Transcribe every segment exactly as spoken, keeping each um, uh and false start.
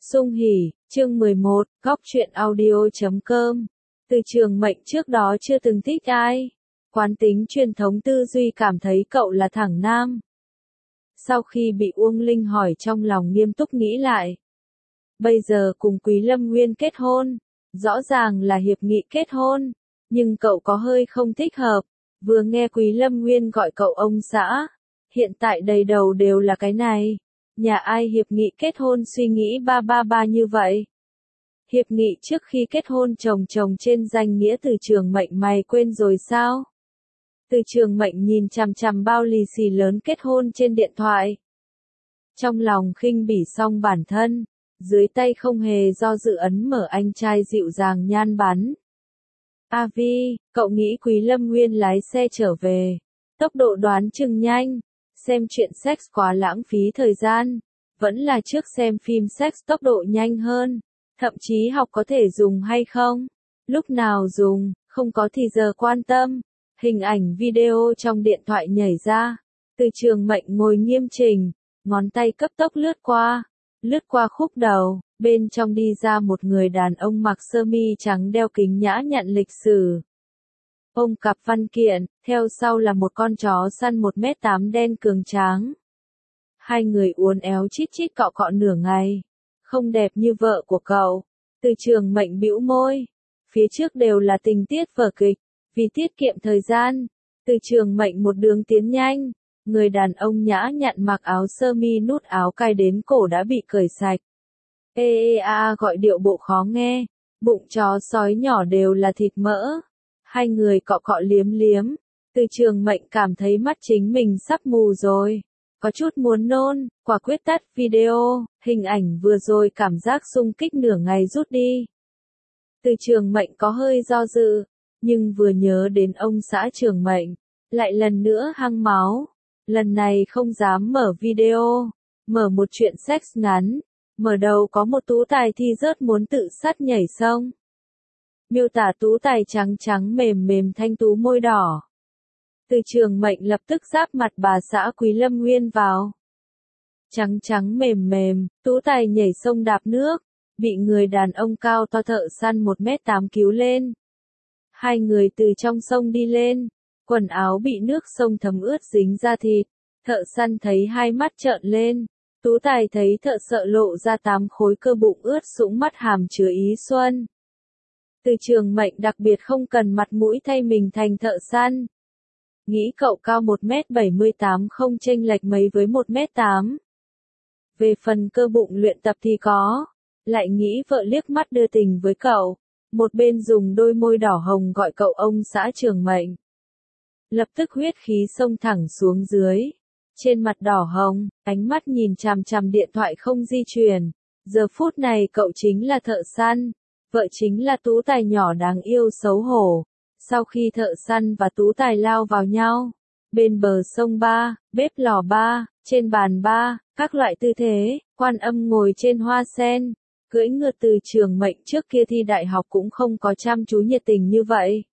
Sung hỉ, chương mười một, góc truyện audio chấm com. Từ Trường Mệnh trước đó chưa từng thích ai. Quán tính truyền thống tư duy cảm thấy cậu là thẳng nam. Sau khi bị Uông Linh hỏi trong lòng nghiêm túc nghĩ lại. Bây giờ cùng Quý Lâm Nguyên kết hôn, rõ ràng là hiệp nghị kết hôn, nhưng cậu có hơi không thích hợp. Vừa nghe Quý Lâm Nguyên gọi cậu ông xã, hiện tại đầy đầu đều là cái này. Nhà ai hiệp nghị kết hôn suy nghĩ ba ba ba như vậy? Hiệp nghị trước khi kết hôn chồng chồng trên danh nghĩa Từ Trường Mệnh mày quên rồi sao? Từ Trường Mệnh nhìn chằm chằm bao lì xì lớn kết hôn trên điện thoại. Trong lòng khinh bỉ xong bản thân, dưới tay không hề do dự ấn mở anh trai dịu dàng nhan bắn. A Vi, cậu nghĩ Quý Lâm Nguyên lái xe trở về, tốc độ đoán chừng nhanh. Xem chuyện sex quá lãng phí thời gian, vẫn là trước xem phim sex tốc độ nhanh hơn, thậm chí học có thể dùng hay không, lúc nào dùng, không có thì giờ quan tâm. Hình ảnh video trong điện thoại nhảy ra, Từ Trường Mệnh ngồi nghiêm chỉnh, ngón tay cấp tốc lướt qua, lướt qua khúc đầu, bên trong đi ra một người đàn ông mặc sơ mi trắng đeo kính nhã nhặn lịch sử. Ôm cặp văn kiện, theo sau là một con chó săn một mét tám đen cường tráng. Hai người uốn éo chít chít cọ cọ nửa ngày. Không đẹp như vợ của cậu. Từ Trường Mệnh bĩu môi. Phía trước đều là tình tiết vở kịch. Vì tiết kiệm thời gian, Từ Trường Mệnh một đường tiến nhanh. Người đàn ông nhã nhặn mặc áo sơ mi nút áo cài đến cổ đã bị cởi sạch. Ê ê a gọi điệu bộ khó nghe. Bụng chó sói nhỏ đều là thịt mỡ. Hai người cọ cọ liếm liếm, Từ Trường Mệnh cảm thấy mắt chính mình sắp mù rồi, có chút muốn nôn, quả quyết tắt video, hình ảnh vừa rồi cảm giác xung kích nửa ngày rút đi. Từ Trường Mệnh có hơi do dự, nhưng vừa nhớ đến ông xã Trường Mệnh, lại lần nữa hăng máu, lần này không dám mở video, mở một chuyện sex ngắn, mở đầu có một tú tài thi rớt muốn tự sát nhảy sông. Miêu tả tú tài trắng trắng mềm mềm thanh tú môi đỏ. Từ Trường Mệnh lập tức giáp mặt bà xã Quý Lâm Nguyên vào. Trắng trắng mềm mềm, tú tài nhảy sông đạp nước, bị người đàn ông cao to thợ săn một mét tám cứu lên. Hai người từ trong sông đi lên, quần áo bị nước sông thấm ướt dính da thịt, thợ săn thấy hai mắt trợn lên, tú tài thấy thợ sợ lộ ra tám khối cơ bụng ướt sũng mắt hàm chứa ý xuân. Từ Trường Mệnh đặc biệt không cần mặt mũi thay mình thành thợ săn. Nghĩ cậu cao một mét bảy mươi tám không chênh lệch mấy với một mét tám. Về phần cơ bụng luyện tập thì có. Lại nghĩ vợ liếc mắt đưa tình với cậu. Một bên dùng đôi môi đỏ hồng gọi cậu ông xã Trường Mệnh. Lập tức huyết khí xông thẳng xuống dưới. Trên mặt đỏ hồng, ánh mắt nhìn chằm chằm điện thoại không di chuyển. Giờ phút này cậu chính là thợ săn. Vợ chính là tú tài nhỏ đáng yêu xấu hổ. Sau khi thợ săn và tú tài lao vào nhau, bên bờ sông ba, bếp lò ba, trên bàn ba, các loại tư thế, Quan Âm ngồi trên hoa sen, cưỡi ngựa. Từ Trường Mệnh trước kia thi đại học cũng không có chăm chú nhiệt tình như vậy.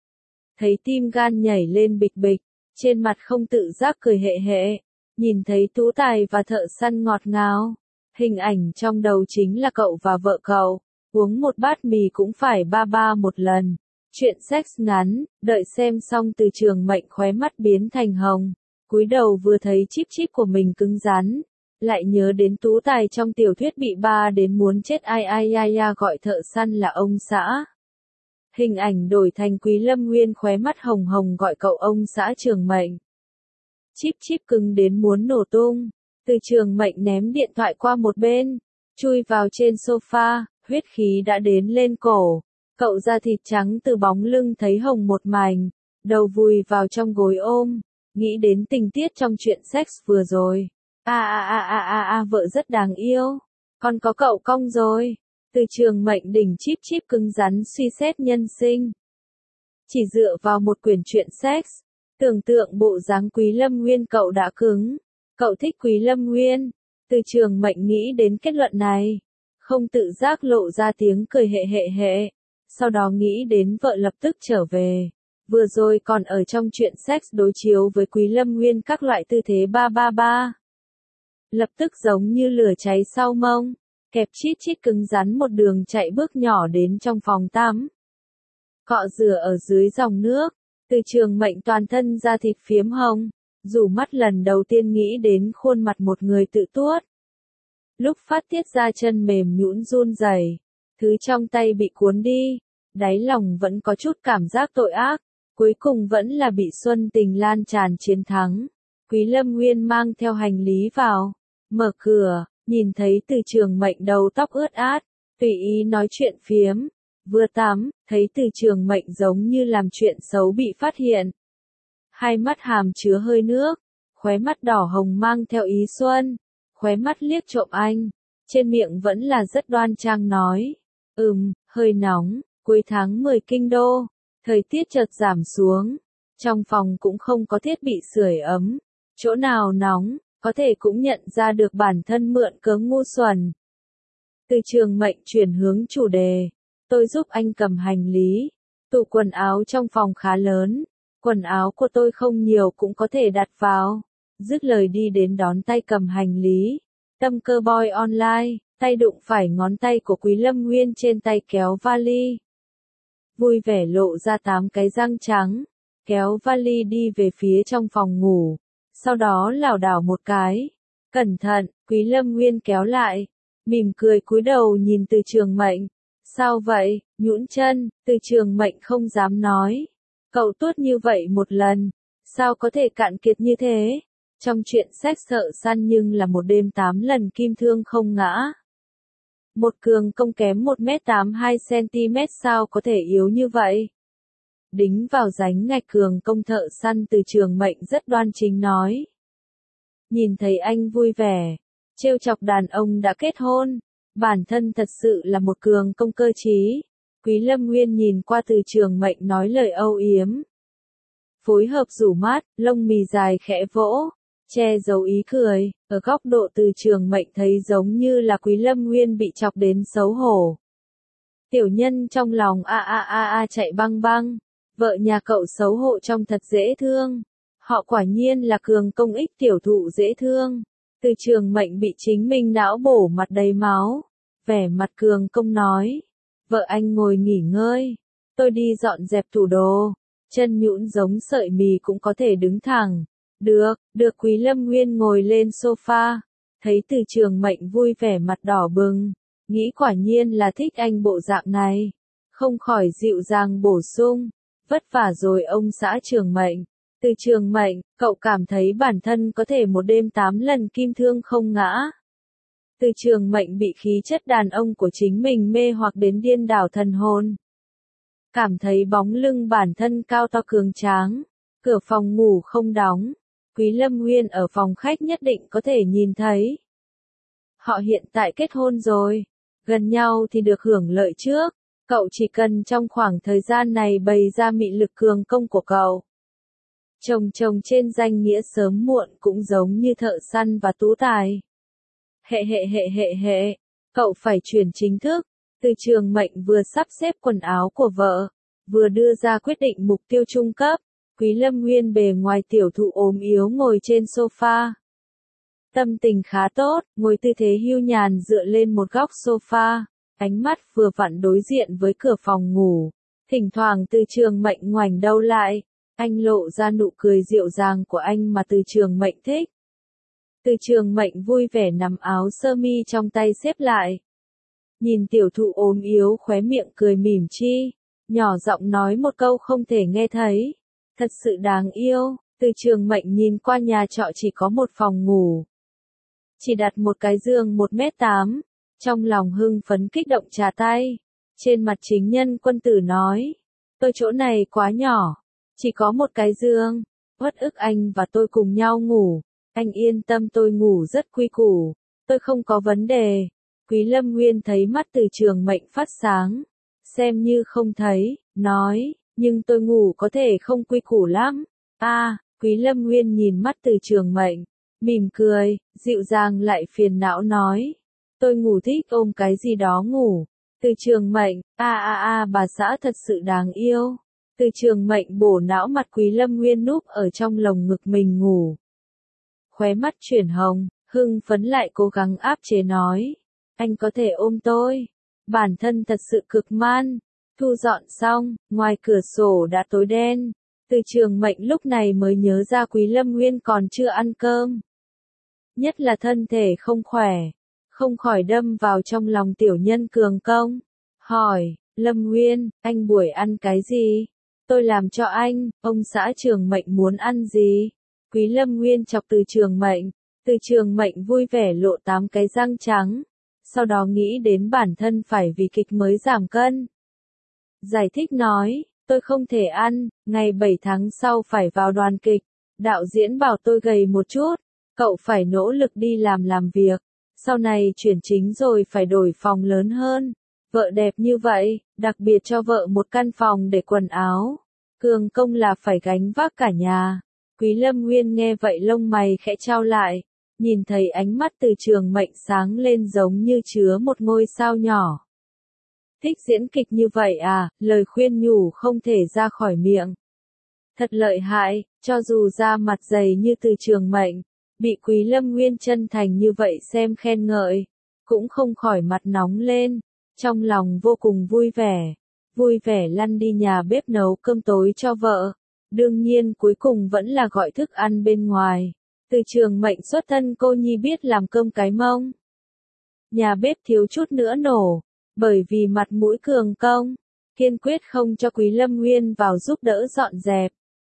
Thấy tim gan nhảy lên bịch bịch, trên mặt không tự giác cười hệ hệ, nhìn thấy tú tài và thợ săn ngọt ngào, hình ảnh trong đầu chính là cậu và vợ cậu. Uống một bát mì cũng phải ba ba một lần. Chuyện sex ngắn, đợi xem xong Từ Trường Mệnh khóe mắt biến thành hồng. Cúi đầu vừa thấy chip chip của mình cứng rắn. Lại nhớ đến tú tài trong tiểu thuyết bị ba đến muốn chết ai ai ai ai gọi thợ săn là ông xã. Hình ảnh đổi thành Quý Lâm Nguyên khóe mắt hồng hồng gọi cậu ông xã Trường Mệnh. Chip chip cứng đến muốn nổ tung. Từ Trường Mệnh ném điện thoại qua một bên. Chui vào trên sofa. Huyết khí đã đến lên cổ, cậu da thịt trắng từ bóng lưng thấy hồng một mảnh, đầu vùi vào trong gối ôm, nghĩ đến tình tiết trong chuyện sex vừa rồi. A a a a a a vợ rất đáng yêu, còn có cậu cong rồi. Từ Trường Mệnh đỉnh chip chip cứng rắn suy xét nhân sinh. Chỉ dựa vào một quyển truyện sex, tưởng tượng bộ dáng Quý Lâm Nguyên cậu đã cứng. Cậu thích Quý Lâm Nguyên. Từ Trường Mệnh nghĩ đến kết luận này. Không tự giác lộ ra tiếng cười hệ hệ hệ, sau đó nghĩ đến vợ lập tức trở về. Vừa rồi còn ở trong chuyện sex đối chiếu với Quý Lâm Nguyên các loại tư thế ba ba ba. Lập tức giống như lửa cháy sau mông. kẹp chít chít cứng rắn một đường chạy bước nhỏ đến trong phòng tắm. Cọ rửa ở dưới dòng nước, Từ Trường Mệnh toàn thân da thịt phiếm hồng, rủ mắt lần đầu tiên nghĩ đến khuôn mặt một người tự tuốt. Lúc phát tiết ra chân mềm nhũn run rẩy, thứ trong tay bị cuốn đi, đáy lòng vẫn có chút cảm giác tội ác, cuối cùng vẫn là bị Xuân Tình lan tràn chiến thắng. Quý Lâm Nguyên mang theo hành lý vào, mở cửa, nhìn thấy Từ Trường Mệnh đầu tóc ướt át, tùy ý nói chuyện phiếm, vừa tắm, thấy Từ Trường Mệnh giống như làm chuyện xấu bị phát hiện. Hai mắt hàm chứa hơi nước, khóe mắt đỏ hồng mang theo ý xuân, khóe mắt liếc trộm anh, trên miệng vẫn là rất đoan trang nói, ừm, hơi nóng, cuối tháng mười kinh đô, thời tiết chợt giảm xuống, trong phòng cũng không có thiết bị sưởi ấm, chỗ nào nóng, có thể cũng nhận ra được bản thân mượn cớ ngu xuẩn. Từ Trường Mệnh chuyển hướng chủ đề, tôi giúp anh cầm hành lý, tủ quần áo trong phòng khá lớn, quần áo của tôi không nhiều cũng có thể đặt vào. Dứt lời đi đến đón tay cầm hành lý, Tâm Cơ Boy Online, tay đụng phải ngón tay của Quý Lâm Nguyên trên tay kéo vali. Vui vẻ lộ ra tám cái răng trắng, kéo vali đi về phía trong phòng ngủ, sau đó lảo đảo một cái. Cẩn thận, Quý Lâm Nguyên kéo lại, mỉm cười cúi đầu nhìn Từ Trường Mệnh. Sao vậy, nhũn chân, Từ Trường Mệnh không dám nói. Cậu tuốt như vậy một lần, sao có thể cạn kiệt như thế? Trong chuyện sách sợ săn nhưng là một đêm tám lần kim thương không ngã. Một cường công kém một mét tám mươi hai xăng-ti-mét sao có thể yếu như vậy? Đính vào ránh ngạch cường công thợ săn Từ Trường Mệnh rất đoan chính nói. Nhìn thấy anh vui vẻ, trêu chọc đàn ông đã kết hôn, bản thân thật sự là một cường công cơ trí. Quý Lâm Nguyên nhìn qua Từ Trường Mệnh nói lời âu yếm. Phối hợp rủ mắt, lông mì dài khẽ vỗ, che giấu ý cười, ở góc độ Từ Trường Mệnh thấy giống như là Quý Lâm Nguyên bị chọc đến xấu hổ. Tiểu nhân trong lòng a a a a chạy băng băng, vợ nhà cậu xấu hổ trông thật dễ thương. Họ quả nhiên là cường công ích tiểu thụ dễ thương. Từ Trường Mệnh bị chính mình não bổ mặt đầy máu, vẻ mặt cường công nói. Vợ anh ngồi nghỉ ngơi, tôi đi dọn dẹp tủ đồ, chân nhũn giống sợi mì cũng có thể đứng thẳng. Được, được. Quý Lâm Nguyên ngồi lên sofa, thấy Từ Trường Mệnh vui vẻ mặt đỏ bừng, nghĩ quả nhiên là thích anh bộ dạng này, không khỏi dịu dàng bổ sung, vất vả rồi ông xã Trường Mệnh. Từ Trường Mệnh, cậu cảm thấy bản thân có thể một đêm tám lần kim thương không ngã. Từ Trường Mệnh bị khí chất đàn ông của chính mình mê hoặc đến điên đảo thần hồn. Cảm thấy bóng lưng bản thân cao to cường tráng, cửa phòng ngủ không đóng, Quý Lâm Nguyên ở phòng khách nhất định có thể nhìn thấy. Họ hiện tại kết hôn rồi, gần nhau thì được hưởng lợi trước, cậu chỉ cần trong khoảng thời gian này bày ra mị lực cường công của cậu. Chồng chồng trên danh nghĩa sớm muộn cũng giống như thợ săn và tú tài. Hệ hệ hệ hệ hệ, cậu phải chuyển chính thức. Từ Trường Mệnh vừa sắp xếp quần áo của vợ, vừa đưa ra quyết định mục tiêu trung cấp. Quý Lâm Nguyên bề ngoài tiểu thụ ốm yếu ngồi trên sofa. Tâm tình khá tốt, ngồi tư thế hưu nhàn dựa lên một góc sofa, ánh mắt vừa vặn đối diện với cửa phòng ngủ. Thỉnh thoảng Từ Trường Mệnh ngoảnh đầu lại, anh lộ ra nụ cười dịu dàng của anh mà Từ Trường Mệnh thích. Từ Trường Mệnh vui vẻ nắm áo sơ mi trong tay xếp lại. Nhìn tiểu thụ ốm yếu khóe miệng cười mỉm chi, nhỏ giọng nói một câu không thể nghe thấy. Thật sự đáng yêu. Từ Trường Mệnh nhìn qua nhà trọ chỉ có một phòng ngủ, chỉ đặt một cái giường một mét tám, trong lòng hưng phấn kích động trà tay. Trên mặt chính nhân quân tử nói, tôi chỗ này quá nhỏ, chỉ có một cái giường, uất ức anh và tôi cùng nhau ngủ, anh yên tâm tôi ngủ rất quy củ, tôi không có vấn đề. Quý Lâm Nguyên thấy mắt Từ Trường Mệnh phát sáng, xem như không thấy, nói, nhưng tôi ngủ có thể không quy củ lắm. A, à, Quý Lâm Nguyên nhìn mắt Từ Trường Mệnh, mỉm cười, dịu dàng lại phiền não nói, tôi ngủ thích ôm cái gì đó ngủ. Từ Trường Mệnh, a a a bà xã thật sự đáng yêu. Từ Trường Mệnh bổ não mặt Quý Lâm Nguyên núp ở trong lồng ngực mình ngủ. Khóe mắt chuyển hồng, hưng phấn lại cố gắng áp chế nói, anh có thể ôm tôi. Bản thân thật sự cực man. Thu dọn xong, ngoài cửa sổ đã tối đen. Từ Trường Mệnh lúc này mới nhớ ra Quý Lâm Nguyên còn chưa ăn cơm. Nhất là thân thể không khỏe. Không khỏi đâm vào trong lòng tiểu nhân Cường Công. Hỏi, Lâm Nguyên, anh buổi ăn cái gì? Tôi làm cho anh, ông xã Trường Mệnh muốn ăn gì? Quý Lâm Nguyên chọc Từ Trường Mệnh. Từ Trường Mệnh vui vẻ lộ tám cái răng trắng. Sau đó nghĩ đến bản thân phải vì kịch mới giảm cân. Giải thích nói, tôi không thể ăn, ngày bảy tháng sau phải vào đoàn kịch. Đạo diễn bảo tôi gầy một chút, cậu phải nỗ lực đi làm làm việc. Sau này chuyển chính rồi phải đổi phòng lớn hơn. Vợ đẹp như vậy, đặc biệt cho vợ một căn phòng để quần áo. Cường Công là phải gánh vác cả nhà. Quý Lâm Nguyên nghe vậy lông mày khẽ trao lại. Nhìn thấy ánh mắt Từ Trường Mệnh sáng lên giống như chứa một ngôi sao nhỏ. Thích diễn kịch như vậy à, lời khuyên nhủ không thể ra khỏi miệng. Thật lợi hại, cho dù da mặt dày như Từ Trường Mệnh, bị Quý Lâm Nguyên chân thành như vậy xem khen ngợi, cũng không khỏi mặt nóng lên, trong lòng vô cùng vui vẻ, vui vẻ lăn đi nhà bếp nấu cơm tối cho vợ. Đương nhiên cuối cùng vẫn là gọi thức ăn bên ngoài. Từ Trường Mệnh xuất thân cô nhi biết làm cơm cái mông. Nhà bếp thiếu chút nữa nổ, bởi vì mặt mũi Cường Công, kiên quyết không cho Quý Lâm Nguyên vào giúp đỡ dọn dẹp.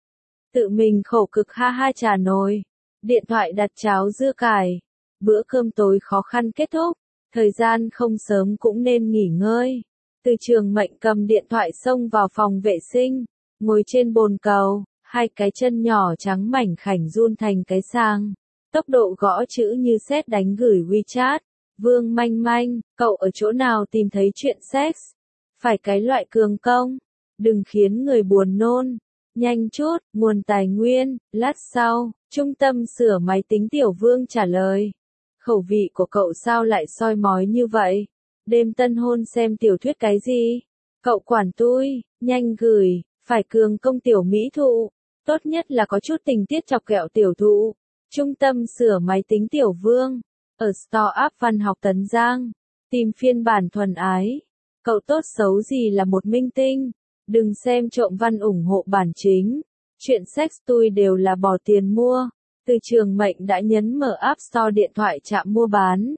Tự mình khổ cực ha ha trà nồi, điện thoại đặt cháo dưa cải. Bữa cơm tối khó khăn kết thúc, thời gian không sớm cũng nên nghỉ ngơi. Từ Trường Mệnh cầm điện thoại xông vào phòng vệ sinh, ngồi trên bồn cầu, hai cái chân nhỏ trắng mảnh khảnh run thành cái sang. Tốc độ gõ chữ như sét đánh gửi WeChat. Vương Manh Manh, cậu ở chỗ nào tìm thấy chuyện sex? Phải cái loại Cường Công. Đừng khiến người buồn nôn. Nhanh chút, nguồn tài nguyên, lát sau, trung tâm sửa máy tính Tiểu Vương trả lời. Khẩu vị của cậu sao lại soi mói như vậy? Đêm tân hôn xem tiểu thuyết cái gì? Cậu quản tui, nhanh gửi, phải Cường Công tiểu mỹ thụ. Tốt nhất là có chút tình tiết chọc ghẹo tiểu thụ. Trung tâm sửa máy tính Tiểu Vương. Ở Store App Văn học Tấn Giang. Tìm phiên bản thuần ái. Cậu tốt xấu gì là một minh tinh. Đừng xem trộm văn ủng hộ bản chính. Chuyện sex tôi đều là bỏ tiền mua. Từ Trường Mệnh đã nhấn mở App Store điện thoại chạm mua bán.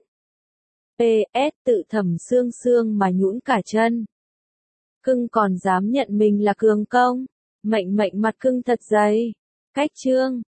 pê ét tự thẩm xương xương mà nhũn cả chân. Cưng còn dám nhận mình là Cường Công. Mệnh Mệnh mặt cưng thật dày. Cách chương.